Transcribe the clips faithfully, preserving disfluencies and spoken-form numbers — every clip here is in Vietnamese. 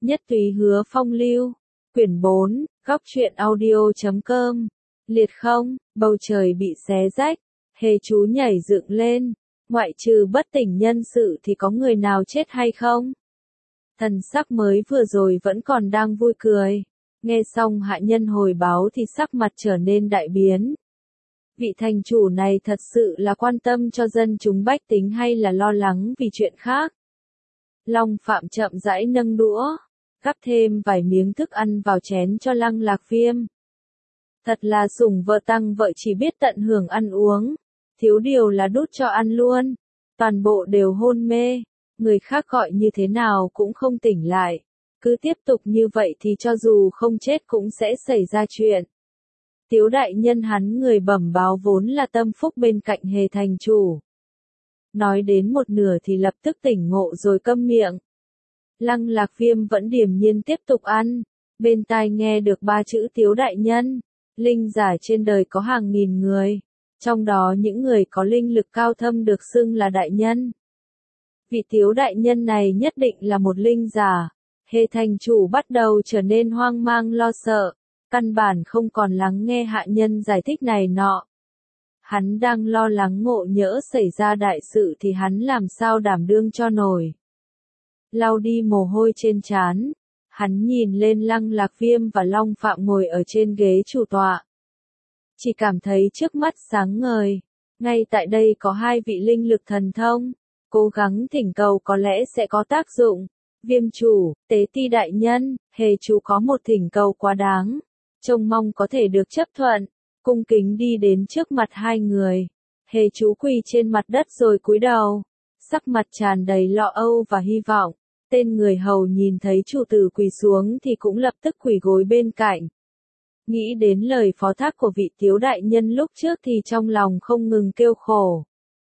Nhất Túy Hứa Phong Lưu, quyển bốn, góc truyện audio chấm com. Liệt không, bầu trời bị xé rách, hề chú nhảy dựng lên, ngoại trừ bất tỉnh nhân sự thì có người nào chết hay không? Thần sắc mới vừa rồi vẫn còn đang vui cười, nghe xong hạ nhân hồi báo thì sắc mặt trở nên đại biến. Vị thành chủ này thật sự là quan tâm cho dân chúng bách tính hay là lo lắng vì chuyện khác? Long Phạm chậm rãi nâng đũa, gắp thêm vài miếng thức ăn vào chén cho Lăng Lạc Viêm. Thật là sủng vợ tăng vợ chỉ biết tận hưởng ăn uống, thiếu điều là đút cho ăn luôn, toàn bộ đều hôn mê, người khác gọi như thế nào cũng không tỉnh lại, cứ tiếp tục như vậy thì cho dù không chết cũng sẽ xảy ra chuyện. Tiếu đại nhân hắn người bẩm báo vốn là tâm phúc bên cạnh hề thành chủ. Nói đến một nửa thì lập tức tỉnh ngộ rồi câm miệng. Lăng Lạc Viêm vẫn điềm nhiên tiếp tục ăn, bên tai nghe được ba chữ Tiếu đại nhân. Linh giả trên đời có hàng nghìn người, trong đó những người có linh lực cao thâm được xưng là đại nhân. Vị Tiếu đại nhân này nhất định là một linh giả. Hề thành chủ bắt đầu trở nên hoang mang lo sợ, căn bản không còn lắng nghe hạ nhân giải thích này nọ. Hắn đang lo lắng ngộ nhỡ xảy ra đại sự thì hắn làm sao đảm đương cho nổi. Lau đi mồ hôi trên trán, hắn nhìn lên Lăng Lạc Viêm và Long Phạm ngồi ở trên ghế chủ tọa. Chỉ cảm thấy trước mắt sáng ngời, ngay tại đây có hai vị linh lực thần thông, cố gắng thỉnh cầu có lẽ sẽ có tác dụng. Viêm chủ, tế ti đại nhân, hề chú có một thỉnh cầu quá đáng, trông mong có thể được chấp thuận, cung kính đi đến trước mặt hai người. Hề chú quỳ trên mặt đất rồi cúi đầu, sắc mặt tràn đầy lo âu và hy vọng. Tên người hầu nhìn thấy chủ tử quỳ xuống thì cũng lập tức quỳ gối bên cạnh. Nghĩ đến lời phó thác của vị Tiếu đại nhân lúc trước thì trong lòng không ngừng kêu khổ.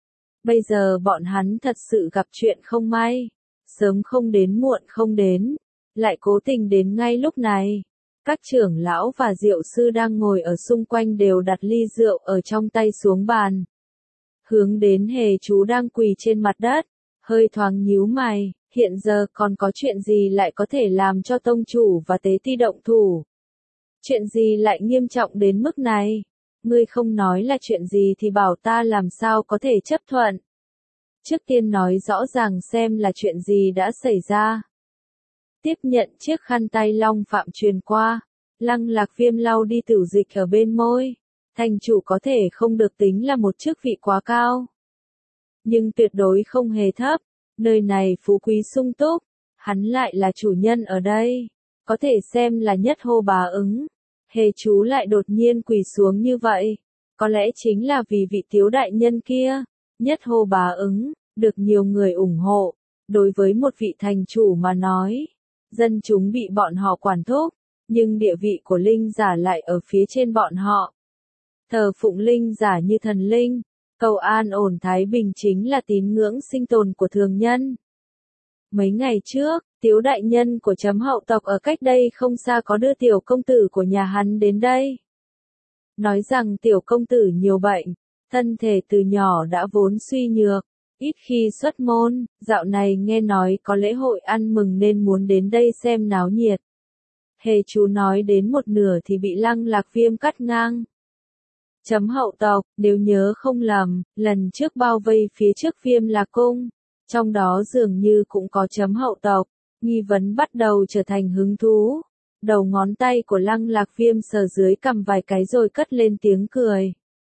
Bây giờ bọn hắn thật sự gặp chuyện không may, sớm không đến muộn không đến, lại cố tình đến ngay lúc này. Các trưởng lão và rượu sư đang ngồi ở xung quanh đều đặt ly rượu ở trong tay xuống bàn. Hướng đến hề chú đang quỳ trên mặt đất, hơi thoáng nhíu mày. Hiện giờ còn có chuyện gì lại có thể làm cho tông chủ và tế ti động thủ? Chuyện gì lại nghiêm trọng đến mức này? Ngươi không nói là chuyện gì thì bảo ta làm sao có thể chấp thuận? Trước tiên nói rõ ràng xem là chuyện gì đã xảy ra. Tiếp nhận chiếc khăn tay Long Phạm truyền qua, Lăng Lạc Viêm lau đi tửu dịch ở bên môi. Thành chủ có thể không được tính là một chức vị quá cao, nhưng tuyệt đối không hề thấp. Nơi này phú quý sung túc, hắn lại là chủ nhân ở đây, có thể xem là nhất hô bá ứng. Hề chú lại đột nhiên quỳ xuống như vậy, có lẽ chính là vì vị Tiếu đại nhân kia, nhất hô bá ứng, được nhiều người ủng hộ. Đối với một vị thành chủ mà nói, dân chúng bị bọn họ quản thúc, nhưng địa vị của linh giả lại ở phía trên bọn họ. Thờ phụng linh giả như thần linh. Cầu an ổn thái bình chính là tín ngưỡng sinh tồn của thường nhân. Mấy ngày trước, Tiếu đại nhân của chấm hậu tộc ở cách đây không xa có đưa tiểu công tử của nhà hắn đến đây. Nói rằng tiểu công tử nhiều bệnh, thân thể từ nhỏ đã vốn suy nhược, ít khi xuất môn, dạo này nghe nói có lễ hội ăn mừng nên muốn đến đây xem náo nhiệt. Hề chú nói đến một nửa thì bị Lăng Lạc Viêm cắt ngang. Chấm hậu tộc, nếu nhớ không lầm, lần trước bao vây phía trước Viêm Lạc Cung, trong đó dường như cũng có chấm hậu tộc, nghi vấn bắt đầu trở thành hứng thú. Đầu ngón tay của Lăng Lạc Viêm sờ dưới cằm vài cái rồi cất lên tiếng cười.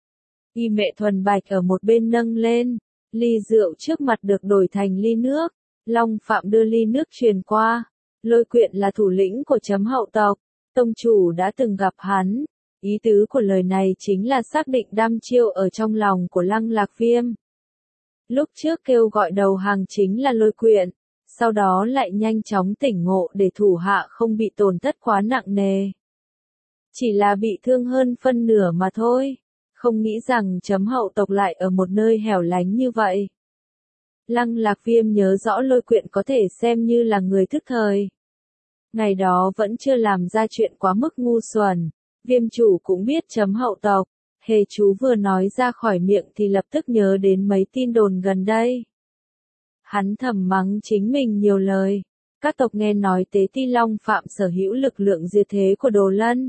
Y mệ thuần bạch ở một bên nâng lên, ly rượu trước mặt được đổi thành ly nước, Long Phạm đưa ly nước truyền qua. Lôi Quyện là thủ lĩnh của chấm hậu tộc, tông chủ đã từng gặp hắn. Ý tứ của lời này chính là xác định đăm chiêu ở trong lòng của Lăng Lạc Viêm. Lúc trước kêu gọi đầu hàng chính là Lôi Quyện, sau đó lại nhanh chóng tỉnh ngộ để thủ hạ không bị tổn thất quá nặng nề. Chỉ là bị thương hơn phân nửa mà thôi, không nghĩ rằng chấm hậu tộc lại ở một nơi hẻo lánh như vậy. Lăng Lạc Viêm nhớ rõ Lôi Quyện có thể xem như là người thức thời. Ngày đó vẫn chưa làm ra chuyện quá mức ngu xuẩn. Viêm chủ cũng biết chấm hậu tộc, hề chú vừa nói ra khỏi miệng thì lập tức nhớ đến mấy tin đồn gần đây. Hắn thầm mắng chính mình nhiều lời, Các tộc nghe nói Tế Ti Long Phạm sở hữu lực lượng diệt thế của Đồ Lân,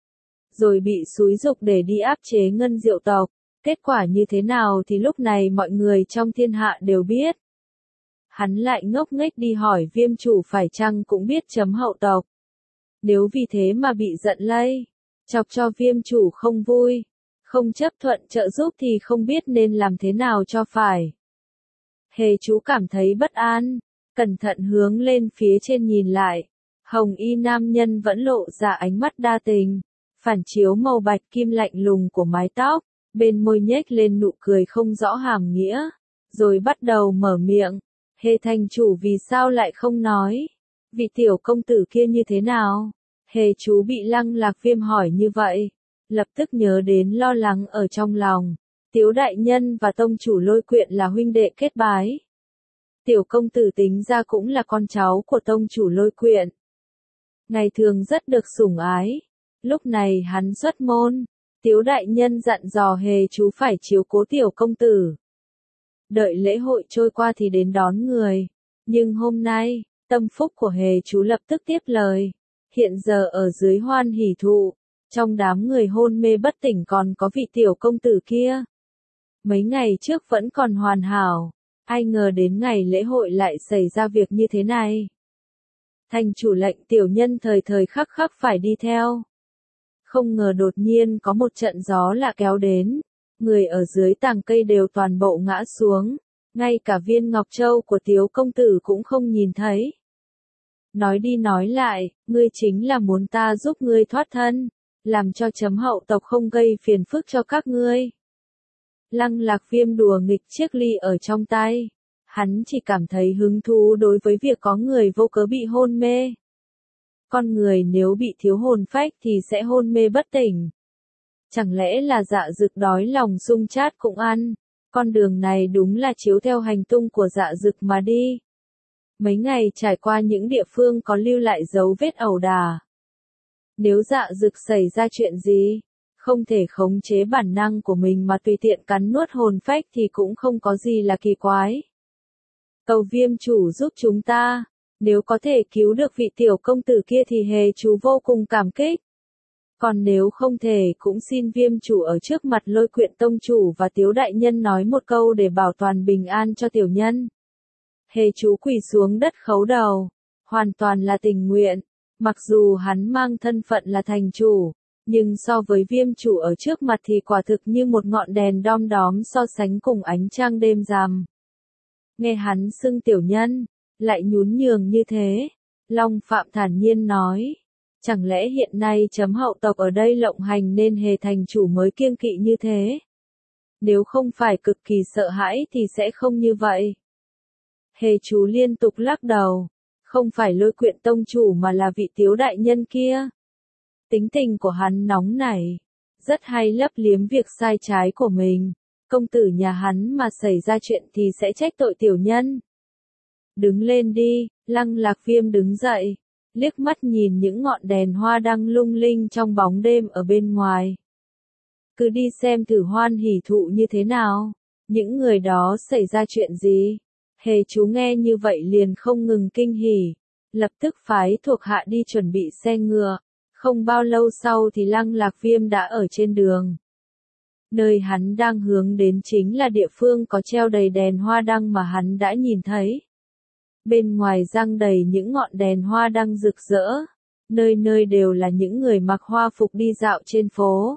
rồi bị xúi giục để đi áp chế Ngân Diệu tộc. Kết quả như thế nào thì lúc này mọi người trong thiên hạ đều biết. Hắn lại ngốc nghếch đi hỏi Viêm chủ phải chăng cũng biết chấm hậu tộc. Nếu vì thế mà bị giận lây, chọc cho Viêm chủ không vui, không chấp thuận trợ giúp thì không biết nên làm thế nào cho phải. Hề chú cảm thấy bất an, cẩn thận hướng lên phía trên nhìn lại. Hồng y nam nhân vẫn lộ ra ánh mắt đa tình, phản chiếu màu bạch kim lạnh lùng của mái tóc, bên môi nhếch lên nụ cười không rõ hàm nghĩa, rồi bắt đầu mở miệng. Hề thành chủ vì sao lại không nói? Vị tiểu công tử kia như thế nào? Hề chú bị Lăng Lạc Viêm hỏi như vậy, lập tức nhớ đến lo lắng ở trong lòng. Tiếu đại nhân và tông chủ Lôi Quyện là huynh đệ kết bái. Tiểu công tử tính ra cũng là con cháu của tông chủ Lôi Quyện. Ngày thường rất được sủng ái. Lúc này hắn xuất môn, Tiếu đại nhân dặn dò Hề chú phải chiếu cố tiểu công tử. Đợi lễ hội trôi qua thì đến đón người. Nhưng hôm nay, tâm phúc của Hề chú lập tức tiếp lời. Hiện giờ ở dưới Hoan Hỷ Thụ, trong đám người hôn mê bất tỉnh còn có vị tiểu công tử kia. Mấy ngày trước vẫn còn hoàn hảo, ai ngờ đến ngày lễ hội lại xảy ra việc như thế này. Thành chủ lệnh tiểu nhân thời thời khắc khắc phải đi theo. Không ngờ đột nhiên có một trận gió lạ kéo đến, người ở dưới tàng cây đều toàn bộ ngã xuống, ngay cả viên ngọc châu của Tiếu công tử cũng không nhìn thấy. Nói đi nói lại, ngươi chính là muốn ta giúp ngươi thoát thân, làm cho chấm hậu tộc không gây phiền phức cho các ngươi. Lăng Lạc Viêm đùa nghịch chiếc ly ở trong tay, hắn chỉ cảm thấy hứng thú đối với việc có người vô cớ bị hôn mê. Con người nếu bị thiếu hồn phách thì sẽ hôn mê bất tỉnh. Chẳng lẽ là Dạ Dực đói lòng sung chát cũng ăn, con đường này đúng là chiếu theo hành tung của Dạ Dực mà đi. Mấy ngày trải qua những địa phương có lưu lại dấu vết ẩu đả. Nếu Dạ Dực xảy ra chuyện gì, không thể khống chế bản năng của mình mà tùy tiện cắn nuốt hồn phách thì cũng không có gì là kỳ quái. Cầu Viêm chủ giúp chúng ta, nếu có thể cứu được vị tiểu công tử kia thì Hề chú vô cùng cảm kích. Còn nếu không thể cũng xin Viêm chủ ở trước mặt Lôi Quyện tông chủ và Tiếu đại nhân nói một câu để bảo toàn bình an cho tiểu nhân. Hề chú quỳ xuống đất khấu đầu, hoàn toàn là tình nguyện, mặc dù hắn mang thân phận là thành chủ, nhưng so với Viêm chủ ở trước mặt thì quả thực như một ngọn đèn đom đóm so sánh cùng ánh trăng đêm rằm. Nghe hắn xưng tiểu nhân, lại nhún nhường như thế, Long Phạm thản nhiên nói, chẳng lẽ hiện nay chấm hậu tộc ở đây lộng hành nên Hề thành chủ mới kiêng kỵ như thế? Nếu không phải cực kỳ sợ hãi thì sẽ không như vậy. Hề chú liên tục lắc đầu, không phải Lôi Quyện tông chủ mà là vị Tiếu đại nhân kia. Tính tình của hắn nóng nảy, rất hay lấp liếm việc sai trái của mình. Công tử nhà hắn mà xảy ra chuyện thì sẽ trách tội tiểu nhân. Đứng lên đi, Lăng Lạc Viêm đứng dậy, liếc mắt nhìn những ngọn đèn hoa đang lung linh trong bóng đêm ở bên ngoài. Cứ đi xem thử Hoan Hỷ Thụ như thế nào, những người đó xảy ra chuyện gì. Hề chú nghe như vậy liền không ngừng kinh hỉ, lập tức phái thuộc hạ đi chuẩn bị xe ngựa. Không bao lâu sau thì Lăng Lạc Viêm đã ở trên đường. Nơi hắn đang hướng đến chính là địa phương có treo đầy đèn hoa đăng mà hắn đã nhìn thấy. Bên ngoài giăng đầy những ngọn đèn hoa đăng rực rỡ, nơi nơi đều là những người mặc hoa phục đi dạo trên phố.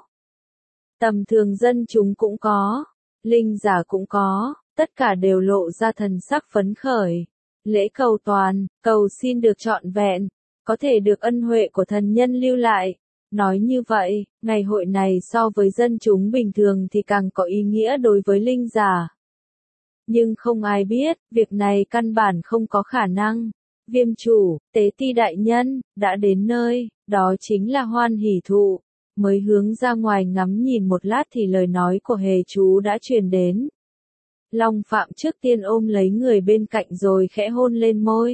Tầm thường dân chúng cũng có, linh giả cũng có, tất cả đều lộ ra thần sắc phấn khởi. Lễ cầu toàn, cầu xin được trọn vẹn, có thể được ân huệ của thần nhân lưu lại. Nói như vậy, ngày hội này so với dân chúng bình thường thì càng có ý nghĩa đối với linh giả. Nhưng không ai biết, việc này căn bản không có khả năng. Viêm chủ, Tế Ti đại nhân, đã đến nơi, đó chính là Hoan Hỷ Thụ. Mới hướng ra ngoài ngắm nhìn một lát thì lời nói của Hề chú đã truyền đến. Long Phạm trước tiên ôm lấy người bên cạnh rồi khẽ hôn lên môi.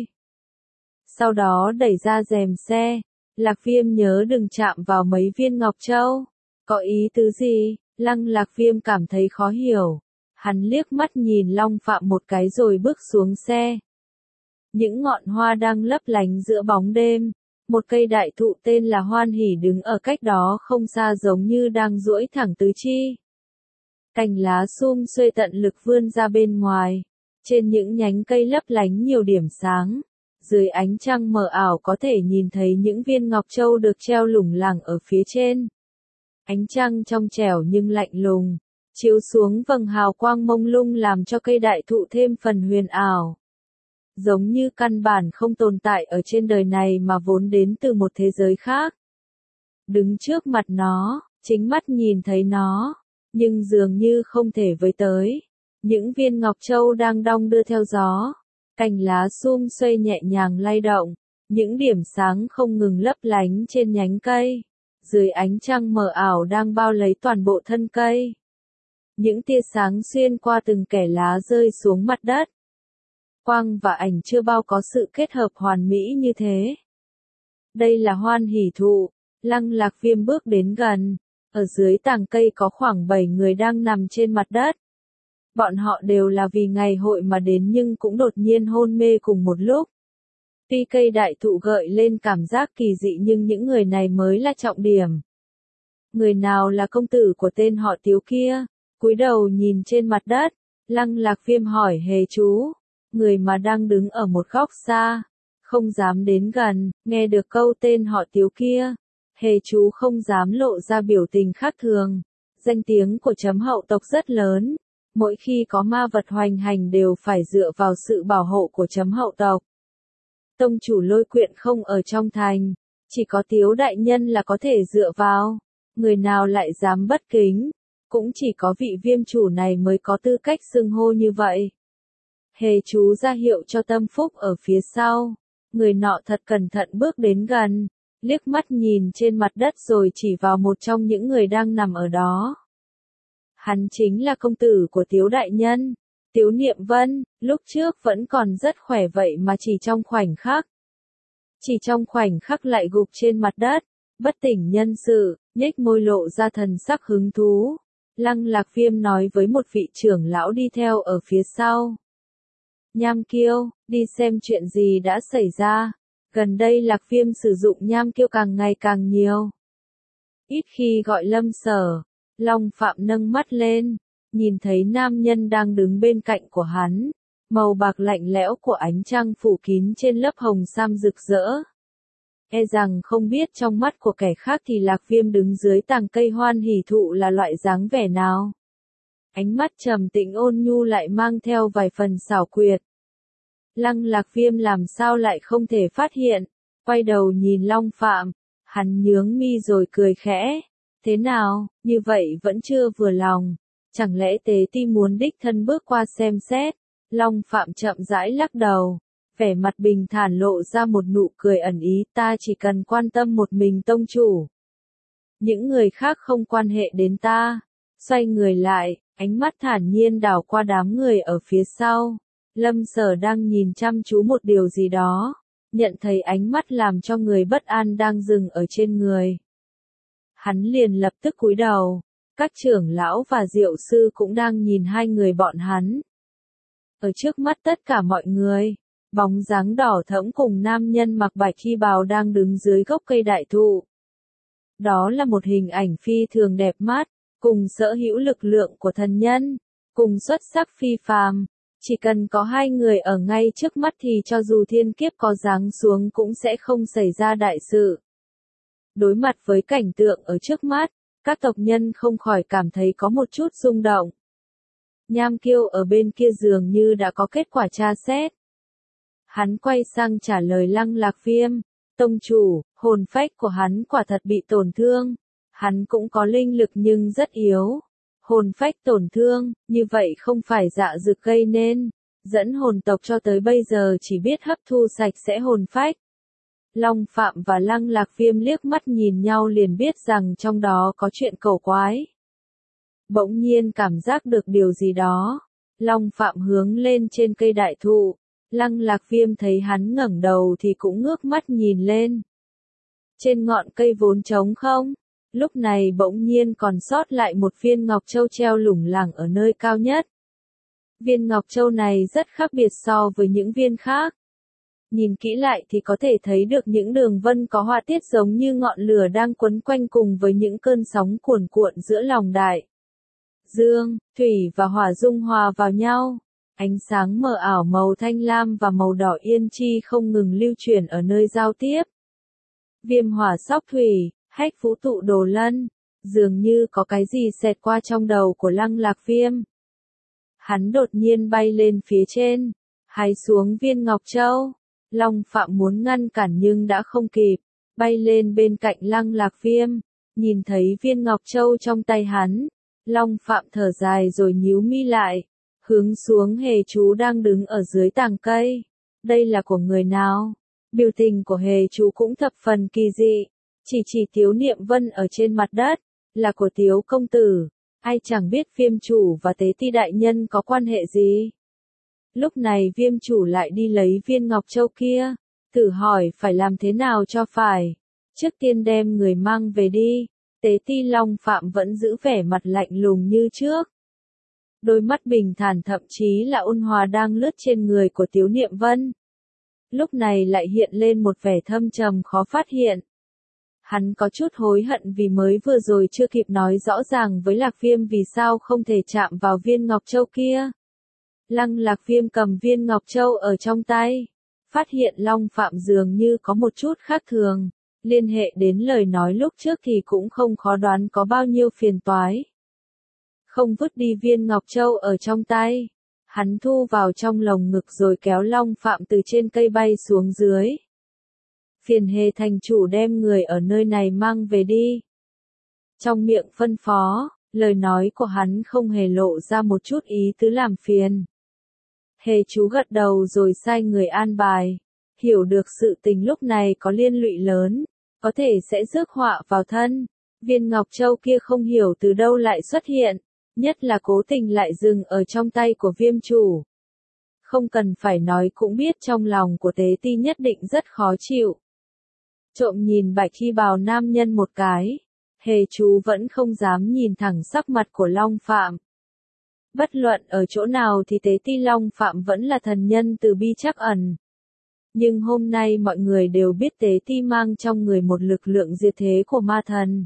Sau đó đẩy ra rèm xe. Lạc Viêm nhớ đừng chạm vào mấy viên ngọc châu. Có ý tứ gì? Lăng Lạc Viêm cảm thấy khó hiểu. Hắn liếc mắt nhìn Long Phạm một cái rồi bước xuống xe. những ngọn hoa đang lấp lánh giữa bóng đêm. Một cây đại thụ tên là Hoan Hỷ đứng ở cách đó không xa giống như đang duỗi thẳng tứ chi. Cành lá sum xuê tận lực vươn ra bên ngoài. Trên những nhánh cây lấp lánh nhiều điểm sáng. Dưới ánh trăng mờ ảo có thể nhìn thấy những viên ngọc châu được treo lủng lẳng ở phía trên. Ánh trăng trong trẻo nhưng lạnh lùng, chiếu xuống vầng hào quang mông lung làm cho cây đại thụ thêm phần huyền ảo. Giống như căn bản không tồn tại ở trên đời này mà vốn đến từ một thế giới khác. Đứng trước mặt nó, chính mắt nhìn thấy nó, nhưng dường như không thể với tới. Những viên ngọc châu đang đong đưa theo gió, cành lá sum xuê nhẹ nhàng lay động, những điểm sáng không ngừng lấp lánh trên nhánh cây. Dưới ánh trăng mờ ảo đang bao lấy toàn bộ thân cây. Những tia sáng xuyên qua từng kẽ lá rơi xuống mặt đất. Quang và ảnh chưa bao có sự kết hợp hoàn mỹ như thế. Đây là Hoan Hỷ thụ. Lăng Lạc Viêm bước đến gần. Ở dưới tàng cây có khoảng bảy người đang nằm trên mặt đất. Bọn họ đều là vì ngày hội mà đến nhưng cũng đột nhiên hôn mê cùng một lúc. Tuy cây đại thụ gợi lên cảm giác kỳ dị nhưng những người này mới là trọng điểm. Người nào là công tử của tên họ Tiếu kia? Cúi đầu nhìn trên mặt đất, Lăng Lạc Viêm hỏi hề chú. Người mà đang đứng ở một góc xa, không dám đến gần, nghe được câu tên họ Tiếu kia. Hề chú không dám lộ ra biểu tình khác thường. Danh tiếng của chấm hậu tộc rất lớn. Mỗi khi có ma vật hoành hành đều phải dựa vào sự bảo hộ của chấm hậu tộc. Tông chủ Lôi Quyện không ở trong thành, chỉ có Tiếu đại nhân là có thể dựa vào. Người nào lại dám bất kính, cũng chỉ có vị Viêm chủ này mới có tư cách xưng hô như vậy. Hề chú ra hiệu cho Tâm Phúc ở phía sau. Người nọ thật cẩn thận bước đến gần, liếc mắt nhìn trên mặt đất rồi chỉ vào một trong những người đang nằm ở đó. Hắn chính là công tử của Tiếu đại nhân, Tiếu Niệm Vân, lúc trước vẫn còn rất khỏe vậy mà chỉ trong khoảnh khắc. Chỉ trong khoảnh khắc lại gục trên mặt đất, bất tỉnh nhân sự, nhếch môi lộ ra thần sắc hứng thú. Lăng Lạc Viêm nói với một vị trưởng lão đi theo ở phía sau. Nham Kiêu, đi xem chuyện gì đã xảy ra. Gần đây Lạc Viêm sử dụng nham kiêu càng ngày càng nhiều. Ít khi gọi Lâm Sở. Long Phạm nâng mắt lên, nhìn thấy nam nhân đang đứng bên cạnh của hắn. Màu bạc lạnh lẽo của ánh trăng phủ kín trên lớp hồng sam rực rỡ. E rằng không biết trong mắt của kẻ khác thì Lạc Viêm đứng dưới tàng cây Hoan Hỷ thụ là loại dáng vẻ nào. Ánh mắt trầm tĩnh ôn nhu lại mang theo vài phần xảo quyệt. Lăng Lạc Viêm làm sao lại không thể phát hiện, quay đầu nhìn Long Phạm, hắn nhướng mi rồi cười khẽ. Thế nào, như vậy vẫn chưa vừa lòng, chẳng lẽ Tế Ti muốn đích thân bước qua xem xét? Long Phạm chậm rãi lắc đầu, vẻ mặt bình thản lộ ra một nụ cười ẩn ý, ta chỉ cần quan tâm một mình tông chủ. Những người khác không quan hệ đến ta. Xoay người lại, ánh mắt thản nhiên đảo qua đám người ở phía sau. Lâm Sở đang nhìn chăm chú một điều gì đó, nhận thấy ánh mắt làm cho người bất an đang dừng ở trên người. Hắn liền lập tức cúi đầu, các trưởng lão và diệu sư cũng đang nhìn hai người bọn hắn. Ở trước mắt tất cả mọi người, bóng dáng đỏ thẫm cùng nam nhân mặc bạch y bào đang đứng dưới gốc cây đại thụ. Đó là một hình ảnh phi thường đẹp mắt, cùng sở hữu lực lượng của thần nhân, cùng xuất sắc phi phàm. Chỉ cần có hai người ở ngay trước mắt thì cho dù thiên kiếp có giáng xuống cũng sẽ không xảy ra đại sự. Đối mặt với cảnh tượng ở trước mắt, các tộc nhân không khỏi cảm thấy có một chút rung động. Nham Kiêu ở bên kia dường như đã có kết quả tra xét. Hắn quay sang trả lời Lăng Lạc Viêm, tông chủ, hồn phách của hắn quả thật bị tổn thương. Hắn cũng có linh lực nhưng rất yếu. Hồn phách tổn thương, như vậy không phải dạ dược gây nên, dẫn hồn tộc cho tới bây giờ chỉ biết hấp thu sạch sẽ hồn phách. Long Phạm và Lăng Lạc Viêm liếc mắt nhìn nhau liền biết rằng trong đó có chuyện cầu quái. Bỗng nhiên cảm giác được điều gì đó. Long Phạm hướng lên trên cây đại thụ. Lăng Lạc Viêm thấy hắn ngẩng đầu thì cũng ngước mắt nhìn lên. Trên ngọn cây vốn trống không, lúc này bỗng nhiên còn sót lại một viên ngọc châu treo lủng lẳng ở nơi cao nhất. Viên ngọc châu này rất khác biệt so với những viên khác. nhìn kỹ lại thì có thể thấy được những đường vân có họa tiết giống như ngọn lửa đang quấn quanh cùng với những cơn sóng cuồn cuộn giữa lòng đại dương, thủy và hỏa dung hòa vào nhau. Ánh sáng mờ ảo màu thanh lam và màu đỏ yên chi không ngừng lưu chuyển ở nơi giao tiếp. Viêm hỏa sóc thủy, hách vũ tụ đồ lân, dường như có cái gì xẹt qua trong đầu của Lăng Lạc Viêm. Hắn đột nhiên bay lên phía trên, hái xuống viên ngọc châu. Long Phạm muốn ngăn cản nhưng đã không kịp, bay lên bên cạnh Lăng Lạc Viêm, nhìn thấy viên ngọc châu trong tay hắn. Long Phạm thở dài rồi nhíu mi lại, hướng xuống Hề Chú đang đứng ở dưới tàng cây. Đây là của người nào? Biểu tình của Hề Chú cũng thập phần kỳ dị, chỉ chỉ Tiếu Niệm Vân ở trên mặt đất, là của Tiếu công tử. Ai chẳng biết Viêm chủ và Tế Ti đại nhân có quan hệ gì. Lúc này Viêm chủ lại đi lấy viên ngọc châu kia, thử hỏi phải làm thế nào cho phải. Trước tiên đem người mang về đi. Tế Ti Long Phạm vẫn giữ vẻ mặt lạnh lùng như trước. Đôi mắt bình thản thậm chí là ôn hòa đang lướt trên người của Tiếu Niệm Vân. Lúc này lại hiện lên một vẻ thâm trầm khó phát hiện. Hắn có chút hối hận vì mới vừa rồi chưa kịp nói rõ ràng với Lạc Viêm vì sao không thể chạm vào viên ngọc châu kia. Lăng Lạc Viêm cầm viên ngọc châu ở trong tay, phát hiện Long Phạm dường như có một chút khác thường, liên hệ đến lời nói lúc trước thì cũng không khó đoán có bao nhiêu phiền toái. Không vứt đi viên ngọc châu ở trong tay, hắn thu vào trong lồng ngực rồi kéo Long Phạm từ trên cây bay xuống dưới. Phiền Hề thành chủ đem người ở nơi này mang về đi. Trong miệng phân phó, lời nói của hắn không hề lộ ra một chút ý tứ làm phiền. Hề Chú gật đầu rồi sai người an bài, hiểu được sự tình lúc này có liên lụy lớn, có thể sẽ rước họa vào thân. Viên ngọc châu kia không hiểu từ đâu lại xuất hiện, nhất là cố tình lại dừng ở trong tay của Viêm chủ. Không cần phải nói cũng biết trong lòng của Tế Ti nhất định rất khó chịu. Trộm nhìn Bạch Hy Bào nam nhân một cái, Hề Chú vẫn không dám nhìn thẳng sắc mặt của Long Phạm. Bất luận ở chỗ nào thì Tế Ti Long Phạm vẫn là thần nhân từ bi trắc ẩn. Nhưng hôm nay mọi người đều biết Tế Ti mang trong người một lực lượng diệt thế của ma thần.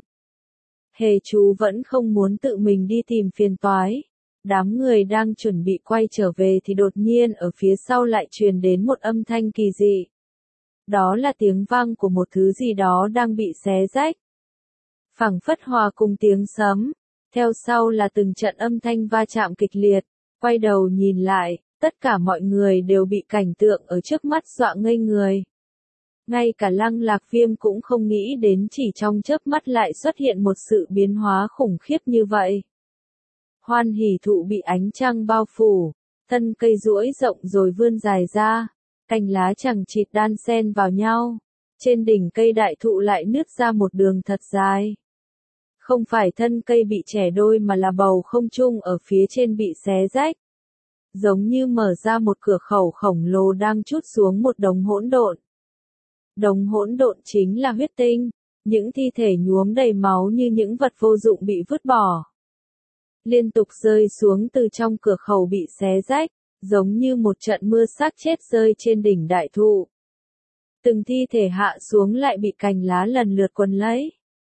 Hề Chú vẫn không muốn tự mình đi tìm phiền toái. Đám người đang chuẩn bị quay trở về thì đột nhiên ở phía sau lại truyền đến một âm thanh kỳ dị. Đó là tiếng vang của một thứ gì đó đang bị xé rách. Phảng phất hòa cùng tiếng sấm. Theo sau là từng trận âm thanh va chạm kịch liệt. Quay đầu nhìn lại, tất cả mọi người đều bị cảnh tượng ở trước mắt dọa ngây người. Ngay cả Lăng Lạc Viêm cũng không nghĩ đến chỉ trong chớp mắt lại xuất hiện một sự biến hóa khủng khiếp như vậy. Hoan hỷ thụ bị ánh trăng bao phủ, thân cây duỗi rộng rồi vươn dài ra, cành lá chằng chịt đan xen vào nhau. Trên đỉnh cây đại thụ lại nứt ra một đường thật dài. Không phải thân cây bị chẻ đôi mà là bầu không trung ở phía trên bị xé rách. Giống như mở ra một cửa khẩu khổng lồ đang trút xuống một đống hỗn độn. Đống hỗn độn chính là huyết tinh, những thi thể nhuốm đầy máu như những vật vô dụng bị vứt bỏ. Liên tục rơi xuống từ trong cửa khẩu bị xé rách, giống như một trận mưa xác chết rơi trên đỉnh đại thụ. Từng thi thể hạ xuống lại bị cành lá lần lượt quấn lấy.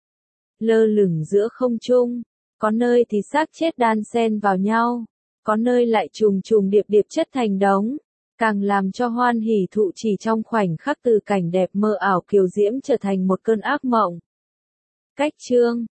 Lơ lửng giữa không trung, có nơi thì xác chết đan xen vào nhau, có nơi lại trùng trùng điệp điệp chất thành đống, càng làm cho Hoan hỷ thụ chỉ trong khoảnh khắc từ cảnh đẹp mơ ảo kiều diễm trở thành một cơn ác mộng. Cách chương